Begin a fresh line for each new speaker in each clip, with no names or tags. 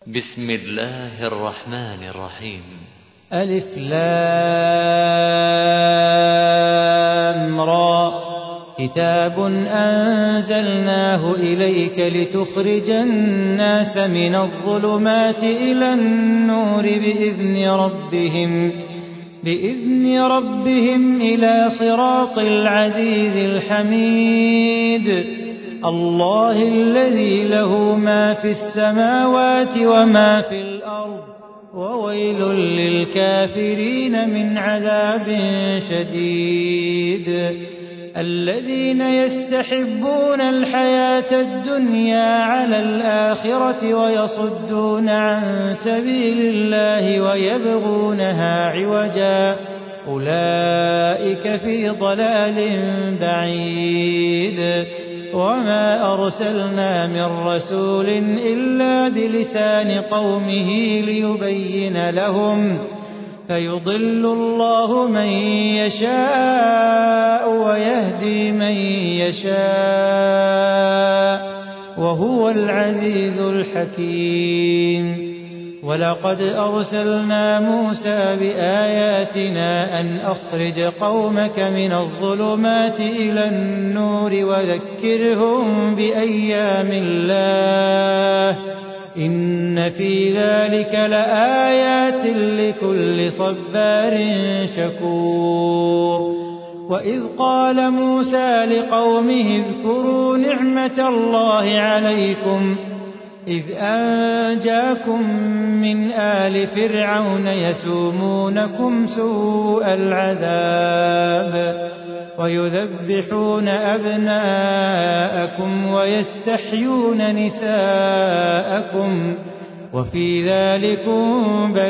بسم الله الرحمن الرحيم.
ألف لام را. كتاب أنزلناه إليك لتخرج الناس من الظلمات إلى النور بإذن ربهم إلى صراط العزيز الحميد. الله الذي له ما في السماوات وما في الأرض وويل للكافرين من عذاب شديد. الذين يستحبون الحياة الدنيا على الآخرة ويصدون عن سبيل الله ويبغونها عوجا أولئك في ضلال بعيد. وما أرسلنا من رسول إلا بلسان قومه ليبين لهم فيضل الله من يشاء ويهدي من يشاء وهو العزيز الحكيم. ولقد أرسلنا موسى بآياتنا أن أخرج قومك من الظلمات إلى النور وذكرهم بأيام الله إن في ذلك لآيات لكل صبار شكور. وإذ قال موسى لقومه اذكروا نعمة الله عليكم إذ أنجاكم من آل فرعون يسومونكم سوء العذاب ويذبحون أبناءكم ويستحيون نساءكم وفي ذلكم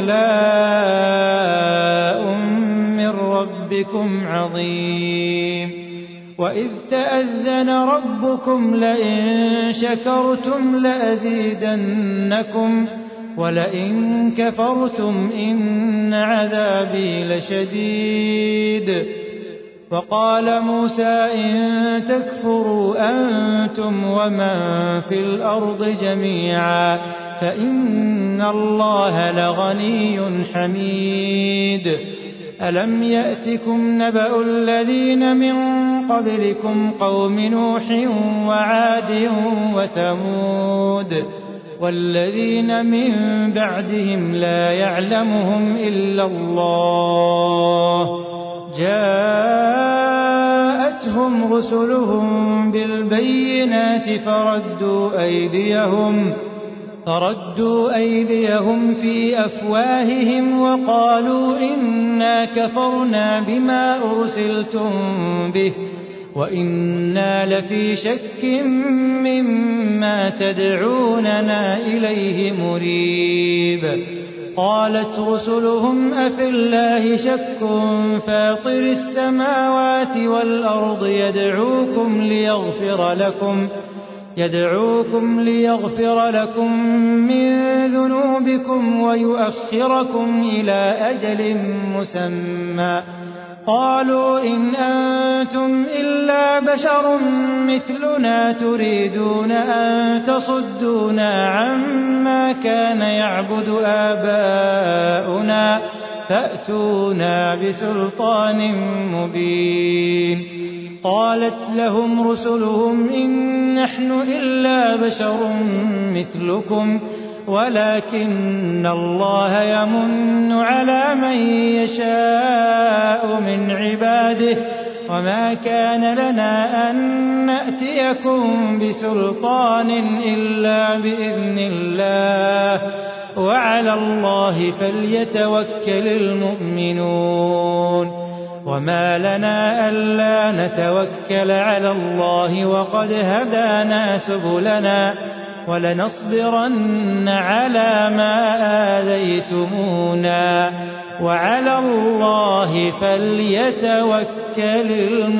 بلاء من ربكم عظيم. وإذ تأذن ربكم لئن شكرتم لأزيدنكم ولئن كفرتم إن عذابي لشديد. وقال موسى إن تكفروا أنتم ومن في الأرض جميعا فإن الله لغني حميد. ألم يأتكم نبأ الذين من قبلكم قوم نوح وعاد وثمود والذين من بعدهم لا يعلمهم إلا الله جاءتهم رسلهم بالبينات فردوا أيديهم في أفواههم وقالوا إنا كفرنا بما أرسلتم به وإنا لفي شك مما تدعوننا إليه مريب. قالت رسلهم أفي الله شك فاطر السماوات والأرض يدعوكم ليغفر لكم من ذنوبكم ويؤخركم إلى أجل مسمى قالوا إن أنتم إلا بشر مثلنا تريدون أن تصدونا عما كان يعبد آباؤنا فأتونا بسلطان مبين. قالت لهم رسلهم إن نحن إلا بشر مثلكم ولكن الله يمن على من يشاء من عباده وما كان لنا أن نأتيكم بسلطان إلا بإذن الله وعلى الله فليتوكل المؤمنون. وما لنا ألا نتوكل على الله وقد هدانا سبلنا ولنصبرن على ما آذيتمونا وعلى الله فليتوكل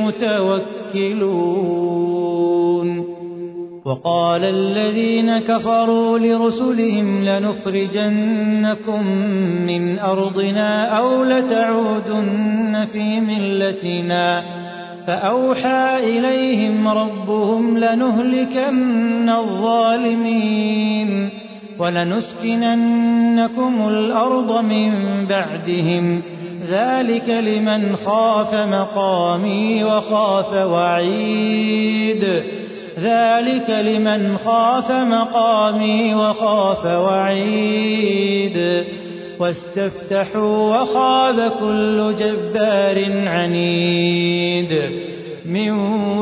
المتوكلون. وقال الذين كفروا لرسلهم لنخرجنكم من أرضنا أو لتعودن في ملتنا فأوحى إليهم ربهم لنهلكن الظالمين ولنسكننكم الأرض من بعدهم ذلك لمن خاف مقامي وخاف وعيد ذلك لمن خاف مقامي وخاف وعيد واستفتحوا وخاب كل جبار عنيد من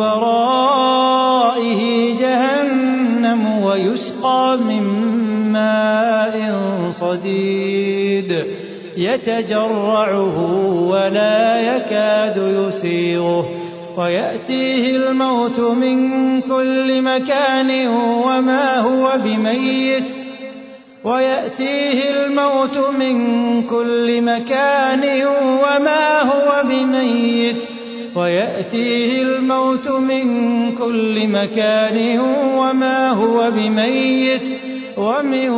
ورائه جهنم ويسقى من ماء صديد يتجرعه ولا يكاد يسيغه ويأتيه الموت من كل مكان وما هو بميت ومن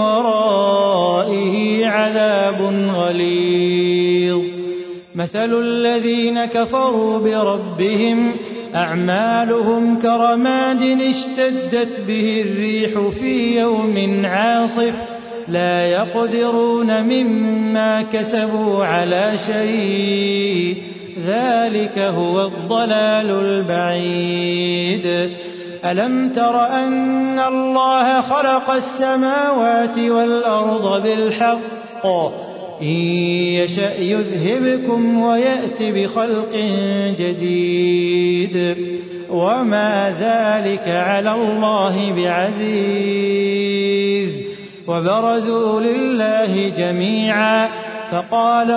ورائه عذاب غليظ مثل الذين كفروا بربهم أعمالهم كرماد اشتدت به الريح في يوم عاصف لا يقدرون مما كسبوا على شيء ذلك هو الضلال البعيد ألم تر أن الله خلق السماوات والأرض بالحق إن يشأ يذهبكم ويأت بخلق جديد وما ذلك على الله بعزيز وبرزوا لله جميعا فقال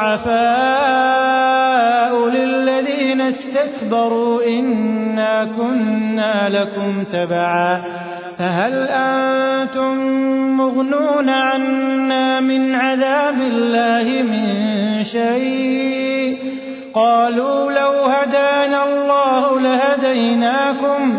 الضعفاء للذين استكبروا إنا كنا لكم تبعا فهل أنتم مغنون عنا من عذاب الله من شيء قالوا لو هدانا الله لهديناكم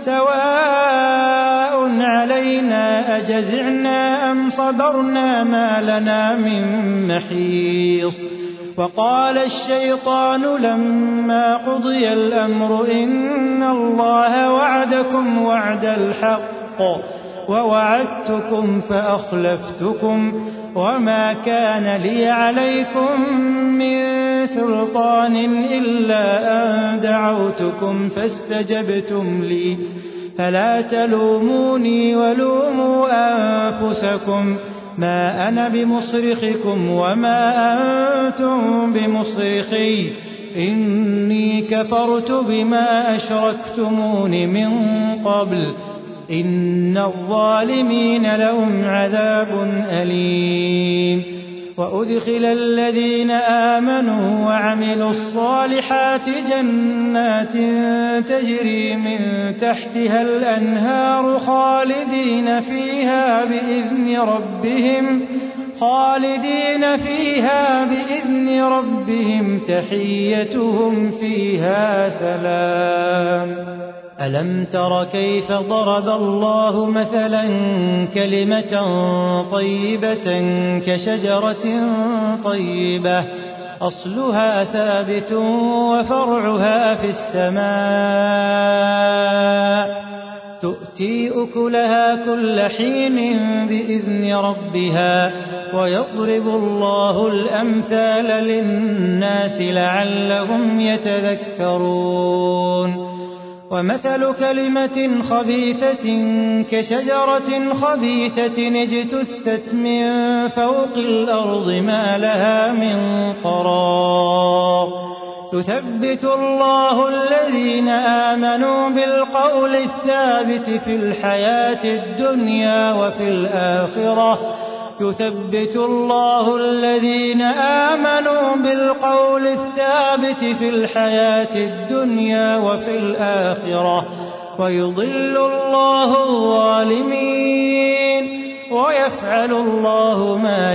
سواء علينا أجزعنا أم صبرنا ما لنا من محيص وقال الشيطان لما قضي الأمر إن الله وعدكم وعد الحق ووعدتكم فأخلفتكم وما كان لي عليكم من سلطان إلا أن دعوتكم فاستجبتم لي فلا تلوموني ولوموا أنفسكم ما أنا بمصرخكم وما أنتم بمصرخي إني كفرت بما أشركتمون من قبل إن الظالمين لهم عذاب أليم وأدخل الذين آمنوا وعملوا الصالحات جنات تجري من تحتها الأنهار خالدين فيها بإذن ربهم تحيتهم فيها سلام ألم تر كيف ضرب الله مثلا كلمة طيبة كشجرة طيبة أصلها ثابت وفرعها في السماء تؤتي أكلها كل حين بإذن ربها ويضرب الله الأمثال للناس لعلهم يتذكرون ومثل كلمة خبيثة كشجرة خبيثة اجتثت من فوق الأرض ما لها من قرار يثبت الله الذين آمنوا بالقول الثابت في الحياة الدنيا وفي الآخرة يثبت الله الذين آمنوا بالقول الثابت في الحياة الدنيا وفي الآخرة ويضل الله الظالمين ويفعل الله ما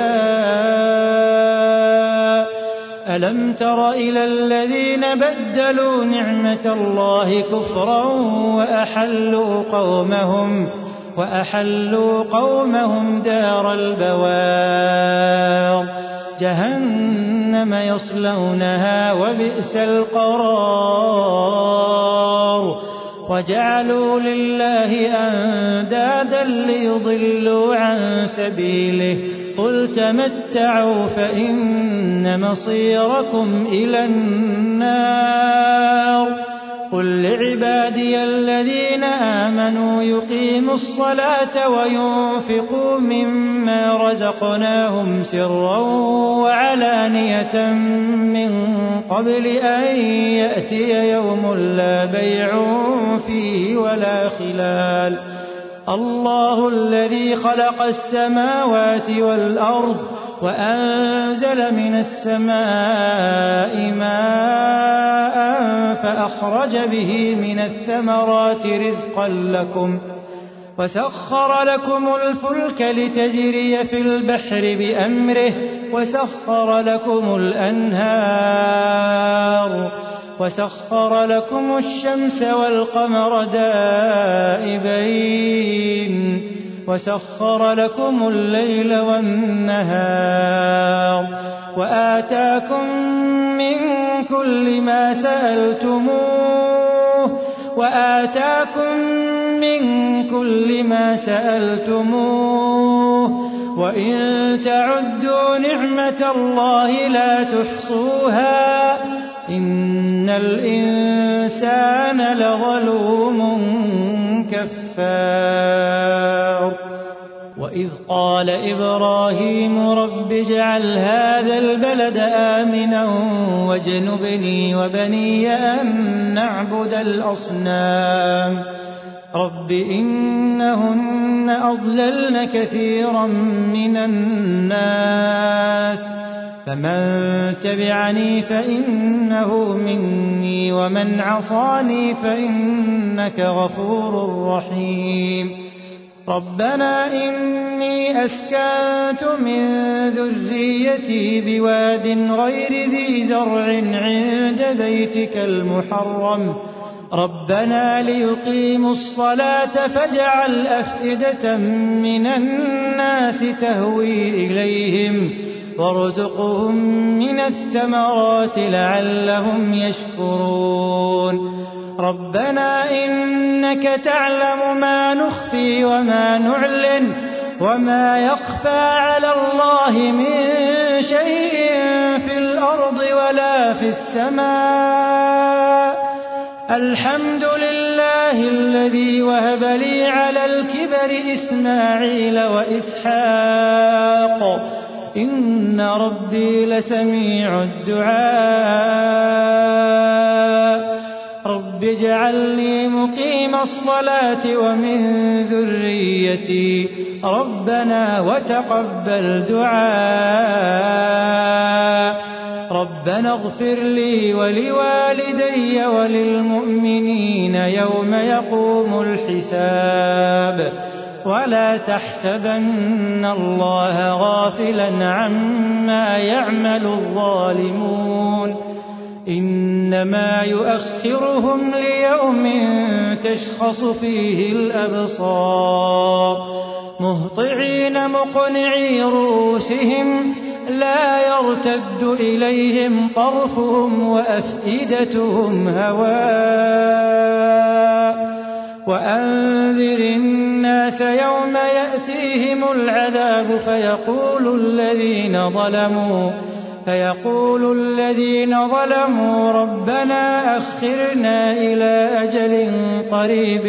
يشاء ألم تر إلى الذين بدلوا نعمة الله كفرا وأحلوا قومهم دار البوار جهنم يصلونها وبئس القرار وجعلوا لله أندادا ليضلوا عن سبيله قل تمتعوا فإن مصيركم إلى النار قل لعبادي الذين آمنوا يقيموا الصلاة وينفقوا مما رزقناهم سرا وعلانية من قبل أن يأتي يوم لا بيع فيه ولا خلال الله الذي خلق السماوات والأرض وأنزل من السماء ماء فأخرج به من الثمرات رزقا لكم وسخر لكم الفلك لتجري في البحر بأمره وسخر لكم الأنهار وسخر لكم الشمس والقمر دائبين وسخر لكم الليل والنهار وآتاكم من كل ما سألتموه وإن تعدوا نعمة الله لا تحصوها إن الإنسان لظلوم كفار وإذ قال إبراهيم رب اجعل هذا البلد آمنا واجنبني وبني أن نعبد الأصنام رب إنهن أضللن كثيرا من الناس فمن تبعني فإنه مني ومن عصاني فإنك غفور رحيم ربنا إني أسكنت من ذريتي بواد غير ذي زرع عند بيتك المحرم ربنا ليقيموا الصلاة فاجعل أفئدة من الناس تهوي إليهم وارزقهم من الثمرات لعلهم يشكرون ربنا إنك تعلم ما نخفي وما نعلن وما يخفى على الله من شيء في الأرض ولا في السماء الحمد لله الذي وهب لي على الكبر إسماعيل وإسحاق إن ربي لسميع الدعاء رب اجعلني مقيم الصلاة ومن ذريتي ربنا وتقبل دعاء ربنا اغفر لي ولوالدي وللمؤمنين يوم يقوم الحساب ولا تحسبن الله غافلا عما يعمل الظالمون إنما يؤخرهم ليوم تشخص فيه الأبصار مهطعين مقنعي رؤوسهم لا يرتد إليهم طرفهم وأفئدتهم هواء وأنذر الناس يوم يأتيهم العذاب فيقول الذين ظلموا ربنا أخرنا إلى أجل قريب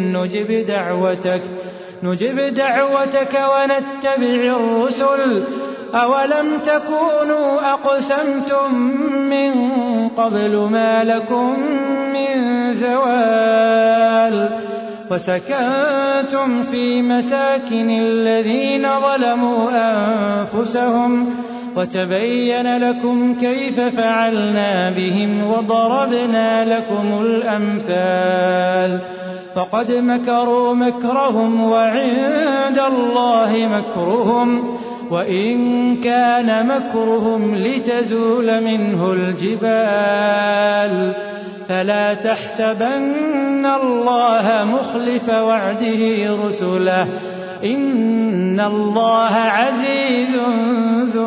نجب دعوتك ونتبع الرسل أولم تكونوا أقسمتم من قبل ما لكم من زوال وسكنتم في مساكن الذين ظلموا أنفسهم وتبين لكم كيف فعلنا بهم وضربنا لكم الأمثال فقد مكروا مكرهم وعند الله مكرهم وإن كان مكرهم لتزول منه الجبال فلا تحسبن الله مخلف وعده رسله إن الله عزيز ذو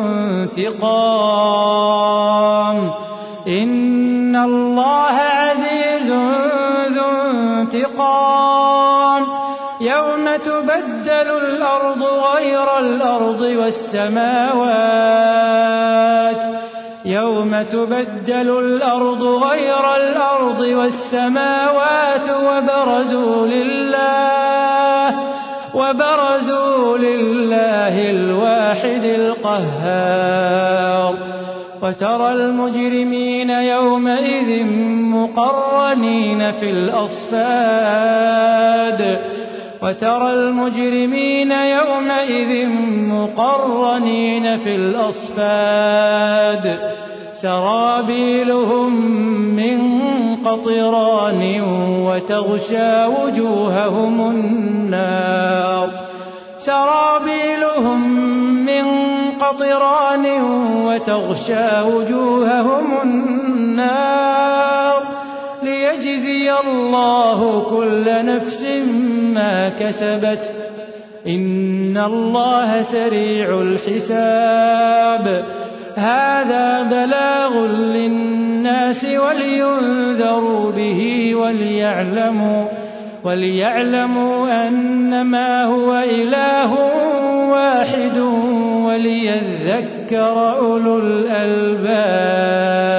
انتقام انتقام يوم تبدل الأرض غير الأرض والسماوات وبرزوا لله الواحد القهار وترى المجرمين يومئذ مقرنين في الأصفاد سرابيلهم من قطران وتغشى وجوههم النار ليجزي الله كل نفس ما كسبت إن الله سريع الحساب هذا بلاغ للناس ولينذروا به وليعلموا أنما هو إله واحد وليذكر أولو الألباب.